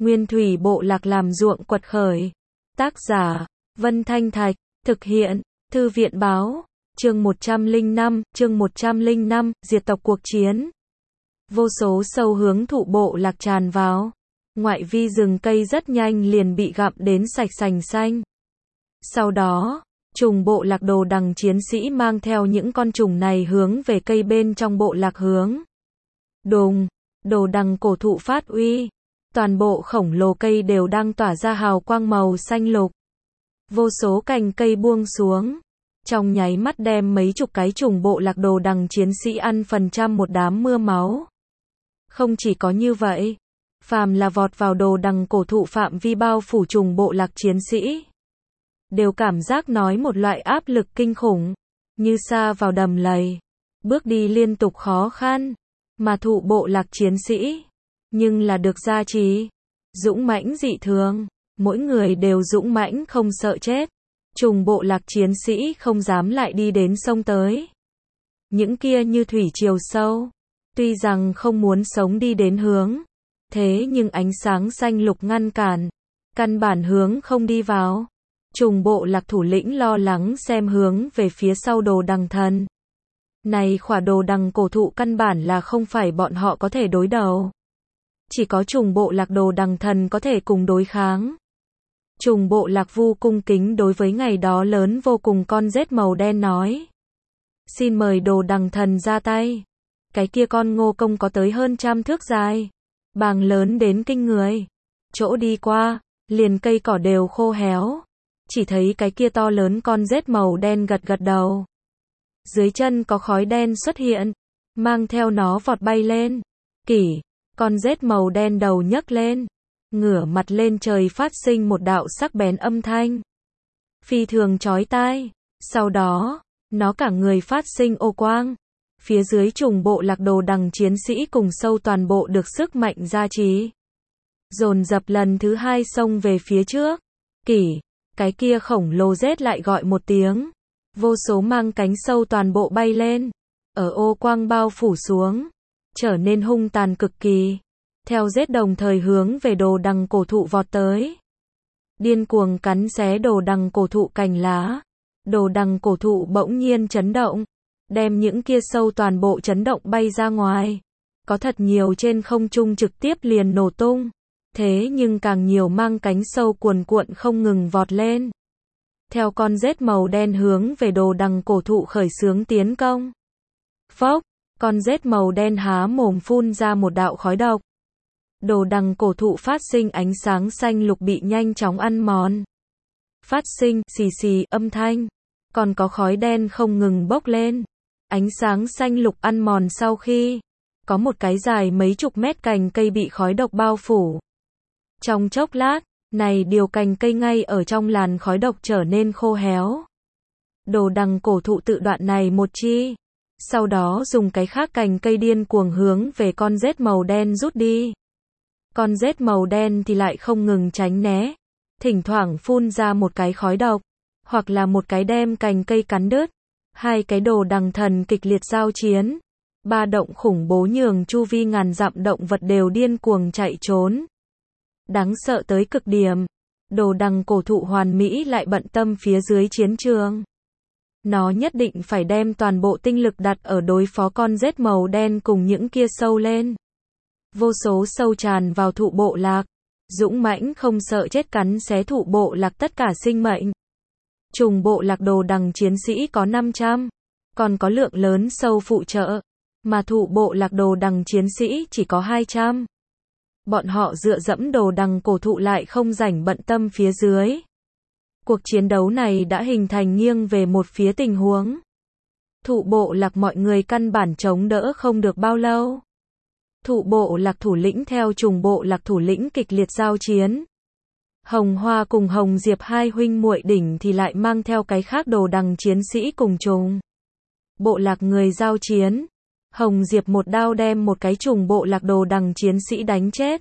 Nguyên thủy bộ lạc làm ruộng quật khởi. Tác giả, Vân Thanh Thạch, thực hiện, Thư viện báo, chương 105, diệt tộc cuộc chiến. Vô số sâu hướng thụ bộ lạc tràn vào. Ngoại vi rừng cây rất nhanh liền bị gặm đến sạch sành xanh. Sau đó, trùng bộ lạc đồ đằng chiến sĩ mang theo những con trùng này hướng về cây bên trong bộ lạc hướng. Đùng, đồ đằng cổ thụ phát uy. Toàn bộ khổng lồ cây đều đang tỏa ra hào quang màu xanh lục. Vô số cành cây buông xuống. Trong nháy mắt đem mấy chục cái trùng bộ lạc đồ đằng chiến sĩ ăn phần trăm một đám mưa máu. Không chỉ có như vậy, phàm là vọt vào đồ đằng cổ thụ phạm vi bao phủ trùng bộ lạc chiến sĩ, đều cảm giác nói một loại áp lực kinh khủng, như sa vào đầm lầy, bước đi liên tục khó khăn, mà thụ bộ lạc chiến sĩ, nhưng là được gia trì, dũng mãnh dị thường, mỗi người đều dũng mãnh không sợ chết, trùng bộ lạc chiến sĩ không dám lại đi đến sông tới. Những kia như thủy triều sâu, tuy rằng không muốn sống đi đến hướng, thế nhưng ánh sáng xanh lục ngăn cản, căn bản hướng không đi vào. Trùng bộ lạc thủ lĩnh lo lắng xem hướng về phía sau đồ đằng thần. Này khỏa đồ đằng cổ thụ căn bản là không phải bọn họ có thể đối đầu. Chỉ có trùng bộ lạc đồ đằng thần có thể cùng đối kháng. Trùng bộ lạc Vu cung kính đối với ngày đó lớn vô cùng con rết màu đen nói. Xin mời đồ đằng thần ra tay. Cái kia con ngô công có tới hơn 100 thước dài. Bàng lớn đến kinh người. Chỗ đi qua, liền cây cỏ đều khô héo. Chỉ thấy cái kia to lớn con rết màu đen gật gật đầu. Dưới chân có khói đen xuất hiện, mang theo nó vọt bay lên. Kỷ, con rết màu đen đầu nhấc lên, ngửa mặt lên trời phát sinh một đạo sắc bén âm thanh. Phi thường chói tai, sau đó, nó cả người phát sinh ô quang. Phía dưới trùng bộ lạc đồ đằng chiến sĩ cùng sâu toàn bộ được sức mạnh gia trì. Dồn dập lần thứ hai xông về phía trước. Kỷ, cái kia khổng lồ rết lại gọi một tiếng. Vô số mang cánh sâu toàn bộ bay lên. Ở ô quang bao phủ xuống. Trở nên hung tàn cực kỳ. Theo rết đồng thời hướng về đồ đằng cổ thụ vọt tới. Điên cuồng cắn xé đồ đằng cổ thụ cành lá. Đồ đằng cổ thụ bỗng nhiên chấn động. Đem những kia sâu toàn bộ chấn động bay ra ngoài. Có thật nhiều trên không trung trực tiếp liền nổ tung. Thế nhưng càng nhiều mang cánh sâu cuồn cuộn không ngừng vọt lên. Theo con rết màu đen hướng về đồ đằng cổ thụ khởi xướng tiến công. Phốc, con rết màu đen há mồm phun ra một đạo khói độc. Đồ đằng cổ thụ phát sinh ánh sáng xanh lục bị nhanh chóng ăn mòn. Phát sinh xì xì âm thanh. Còn có khói đen không ngừng bốc lên. Ánh sáng xanh lục ăn mòn sau khi có một cái dài mấy chục mét cành cây bị khói độc bao phủ. Trong chốc lát, này điều cành cây ngay ở trong làn khói độc trở nên khô héo. Đồ đằng cổ thụ tự đoạn này một chi. Sau đó dùng cái khác cành cây điên cuồng hướng về con rết màu đen rút đi. Con rết màu đen thì lại không ngừng tránh né. Thỉnh thoảng phun ra một cái khói độc. Hoặc là một cái đem cành cây cắn đứt. Hai cái đồ đằng thần kịch liệt giao chiến. Ba động khủng bố nhường chu vi ngàn dặm động vật đều điên cuồng chạy trốn. Đáng sợ tới cực điểm. Đồ đằng cổ thụ hoàn mỹ lại bận tâm phía dưới chiến trường. Nó nhất định phải đem toàn bộ tinh lực đặt ở đối phó con rết màu đen cùng những kia sâu lên. Vô số sâu tràn vào thụ bộ lạc. Dũng mãnh không sợ chết cắn xé thụ bộ lạc tất cả sinh mệnh. Trùng bộ lạc đồ đằng chiến sĩ có 500. Còn có lượng lớn sâu phụ trợ. Mà thụ bộ lạc đồ đằng chiến sĩ chỉ có 200. Bọn họ dựa dẫm đồ đằng cổ thụ lại không rảnh bận tâm phía dưới. Cuộc chiến đấu này đã hình thành nghiêng về một phía tình huống. Thụ bộ lạc mọi người căn bản chống đỡ không được bao lâu. Thụ bộ lạc thủ lĩnh theo trùng bộ lạc thủ lĩnh kịch liệt giao chiến. Hồng Hoa cùng Hồng Diệp hai huynh muội đỉnh thì lại mang theo cái khác đồ đằng chiến sĩ cùng trùng bộ lạc người giao chiến. Hồng Diệp một đao đem một cái trùng bộ lạc đồ đằng chiến sĩ đánh chết.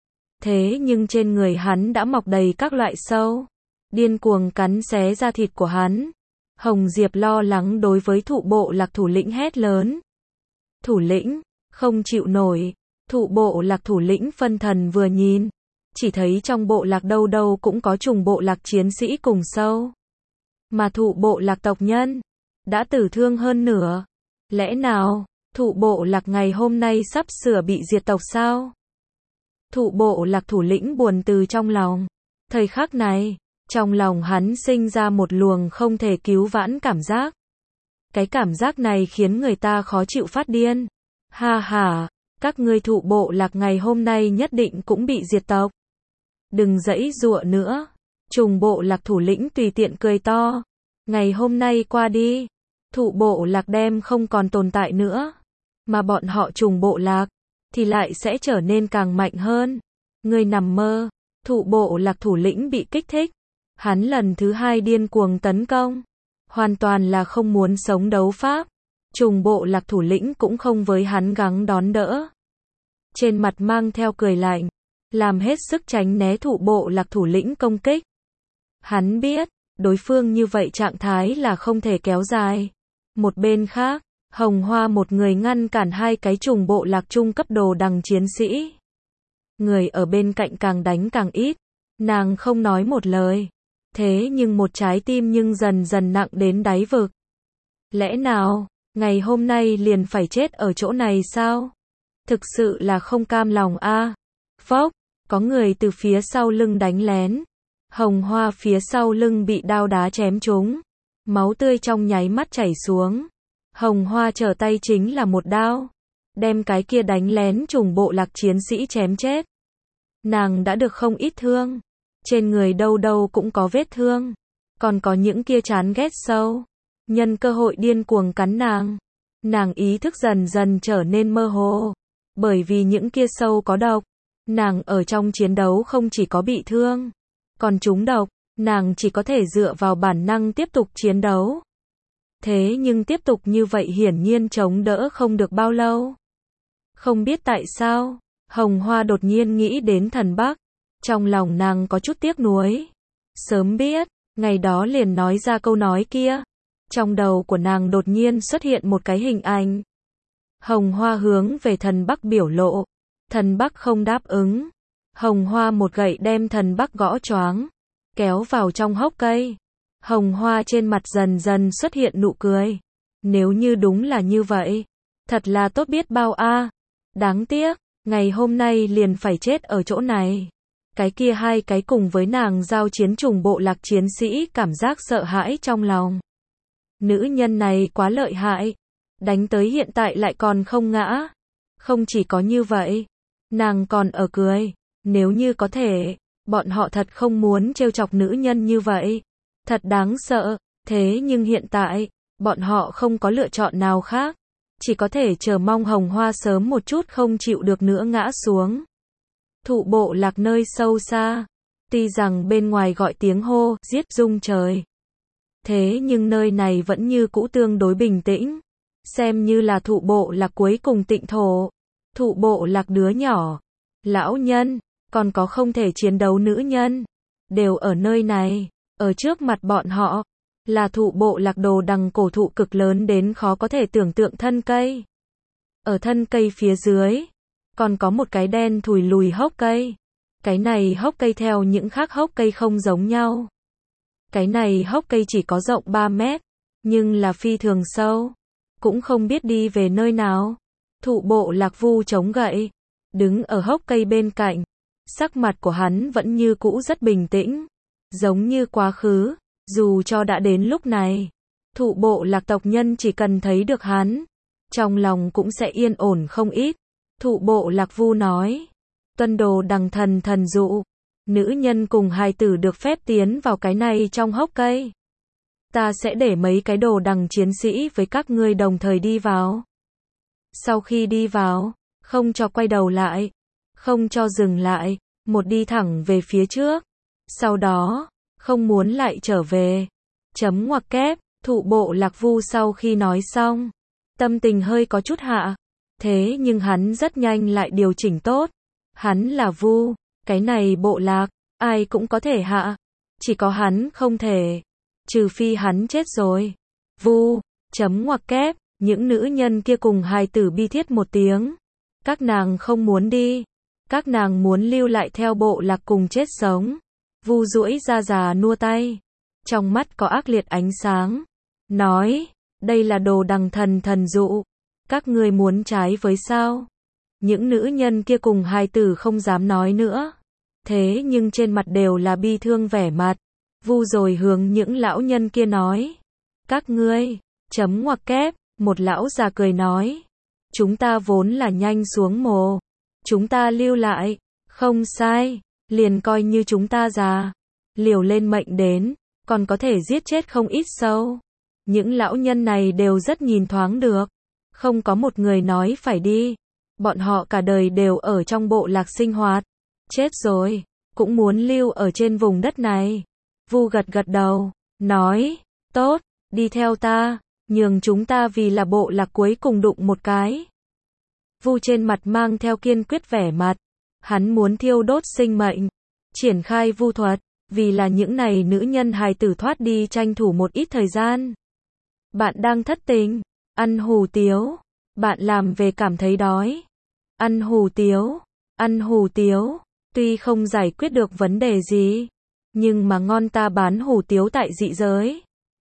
Thế nhưng trên người hắn đã mọc đầy các loại sâu. Điên cuồng cắn xé da thịt của hắn. Hồng Diệp lo lắng đối với thụ bộ lạc thủ lĩnh hét lớn. Thủ lĩnh, không chịu nổi. Thụ bộ lạc thủ lĩnh phân thần vừa nhìn. chỉ thấy trong bộ lạc đâu đâu cũng có trùng bộ lạc chiến sĩ cùng sâu. Mà thụ bộ lạc tộc nhân đã tử thương hơn nửa. Lẽ nào, thụ bộ lạc ngày hôm nay sắp sửa bị diệt tộc sao? Thụ bộ lạc thủ lĩnh buồn từ trong lòng. Thời khắc này, trong lòng hắn sinh ra một luồng không thể cứu vãn cảm giác. Cái cảm giác này khiến người ta khó chịu phát điên. Ha ha, các ngươi thụ bộ lạc ngày hôm nay nhất định cũng bị diệt tộc. Đừng giãy giụa nữa. Trùng bộ lạc thủ lĩnh tùy tiện cười to. Ngày hôm nay qua đi, thụ bộ lạc đem không còn tồn tại nữa. Mà bọn họ trùng bộ lạc thì lại sẽ trở nên càng mạnh hơn. Ngươi nằm mơ. Thụ bộ lạc thủ lĩnh bị kích thích. Hắn lần thứ hai điên cuồng tấn công. Hoàn toàn là không muốn sống đấu pháp. Trùng bộ lạc thủ lĩnh cũng không với hắn gắng đón đỡ. Trên mặt mang theo cười lạnh. Làm hết sức tránh né thụ bộ lạc thủ lĩnh công kích. Hắn biết, đối phương như vậy trạng thái là không thể kéo dài. Một bên khác, Hồng Hoa một người ngăn cản hai cái trùng bộ lạc trung cấp đồ đằng chiến sĩ. Người ở bên cạnh càng đánh càng ít. Nàng không nói một lời. Thế nhưng một trái tim nhưng dần dần nặng đến đáy vực. Lẽ nào, ngày hôm nay liền phải chết ở chỗ này sao? Thực sự là không cam lòng a. Phốc, có người từ phía sau lưng đánh lén. Hồng Hoa phía sau lưng bị đao đá chém trúng. Máu tươi trong nháy mắt chảy xuống. Hồng Hoa trở tay chính là một đao. Đem cái kia đánh lén trùng bộ lạc chiến sĩ chém chết. Nàng đã được không ít thương. Trên người đâu đâu cũng có vết thương. Còn có những kia chán ghét sâu. Nhân cơ hội điên cuồng cắn nàng. Nàng ý thức dần dần trở nên mơ hồ. Bởi vì những kia sâu có độc. Nàng ở trong chiến đấu không chỉ có bị thương. Còn trúng độc. Nàng chỉ có thể dựa vào bản năng tiếp tục chiến đấu. Thế nhưng tiếp tục như vậy hiển nhiên chống đỡ không được bao lâu. Không biết tại sao, Hồng Hoa đột nhiên nghĩ đến thần Bắc. Trong lòng nàng có chút tiếc nuối. Sớm biết, ngày đó liền nói ra câu nói kia. Trong đầu của nàng đột nhiên xuất hiện một cái hình ảnh. Hồng Hoa hướng về thần Bắc biểu lộ. Thần Bắc không đáp ứng. Hồng Hoa một gậy đem thần Bắc gõ choáng. Kéo vào trong hốc cây. Hồng Hoa trên mặt dần dần xuất hiện nụ cười. Nếu như đúng là như vậy, thật là tốt biết bao a. Đáng tiếc, ngày hôm nay liền phải chết ở chỗ này. Cái kia hai cái cùng với nàng giao chiến trùng bộ lạc chiến sĩ cảm giác sợ hãi trong lòng. Nữ nhân này quá lợi hại. Đánh tới hiện tại lại còn không ngã. Không chỉ có như vậy, nàng còn ở cười. Nếu như có thể, bọn họ thật không muốn trêu chọc nữ nhân như vậy. Thật đáng sợ. Thế nhưng hiện tại, bọn họ không có lựa chọn nào khác. Chỉ có thể chờ mong Hồng Hoa sớm một chút không chịu được nữa ngã xuống. Thụ bộ lạc nơi sâu xa. Tuy rằng bên ngoài gọi tiếng hô, giết rung trời. Thế nhưng nơi này vẫn như cũ tương đối bình tĩnh. Xem như là thụ bộ lạc cuối cùng tịnh thổ. Thụ bộ lạc đứa nhỏ, lão nhân, còn có không thể chiến đấu nữ nhân. Đều ở nơi này. Ở trước mặt bọn họ, là thụ bộ lạc đồ đằng cổ thụ cực lớn đến khó có thể tưởng tượng thân cây. Ở thân cây phía dưới, còn có một cái đen thùi lùi hốc cây. Cái này hốc cây theo những khác hốc cây không giống nhau. Cái này hốc cây chỉ có rộng 3 mét, nhưng là phi thường sâu. Cũng không biết đi về nơi nào. Thụ bộ lạc Vu chống gậy, đứng ở hốc cây bên cạnh. Sắc mặt của hắn vẫn như cũ rất bình tĩnh. Giống như quá khứ, dù cho đã đến lúc này. Thụ bộ lạc tộc nhân chỉ cần thấy được hắn, trong lòng cũng sẽ yên ổn không ít. Thụ bộ lạc Vu nói. Tuân đồ đằng thần thần dụ. Nữ nhân cùng hài tử được phép tiến vào cái này trong hốc cây. Ta sẽ để mấy cái đồ đằng chiến sĩ với các ngươi đồng thời đi vào. Sau khi đi vào, không cho quay đầu lại, không cho dừng lại, một đi thẳng về phía trước. Sau đó, không muốn lại trở về. Chấm ngoặc kép, thụ bộ lạc Vu sau khi nói xong, tâm tình hơi có chút hạ. Thế nhưng hắn rất nhanh lại điều chỉnh tốt. Hắn là Vu, cái này bộ lạc, ai cũng có thể hạ. Chỉ có hắn không thể. Trừ phi hắn chết rồi. Vu, chấm ngoặc kép, những nữ nhân kia cùng hài tử bi thiết một tiếng. Các nàng không muốn đi. Các nàng muốn lưu lại theo bộ lạc cùng chết sống. Vu duỗi ra già nua tay, trong mắt có ác liệt ánh sáng, nói, đây là đồ đằng thần thần dụ, các ngươi muốn trái với sao? Những nữ nhân kia cùng hài tử không dám nói nữa, thế nhưng trên mặt đều là bi thương vẻ mặt. Vu rồi hướng những lão nhân kia nói, các ngươi, chấm ngoặc kép, một lão già cười nói, chúng ta vốn là nhanh xuống mồ, chúng ta lưu lại, không sai, liền coi như chúng ta già, liều lên mệnh đến, còn có thể giết chết không ít sâu. Những lão nhân này đều rất nhìn thoáng được, không có một người nói phải đi, bọn họ cả đời đều ở trong bộ lạc sinh hoạt, chết rồi, cũng muốn lưu ở trên vùng đất này. Vu gật gật đầu, nói, tốt, đi theo ta, nhường chúng ta vì là bộ lạc cuối cùng đụng một cái. Vu trên mặt mang theo kiên quyết vẻ mặt, hắn muốn thiêu đốt sinh mệnh, triển khai vu thuật, vì là những này nữ nhân hài tử thoát đi tranh thủ một ít thời gian. Bạn đang thất tình, ăn hủ tiếu, bạn làm về cảm thấy đói, ăn hủ tiếu, tuy không giải quyết được vấn đề gì, nhưng mà ngon, ta bán hủ tiếu tại dị giới.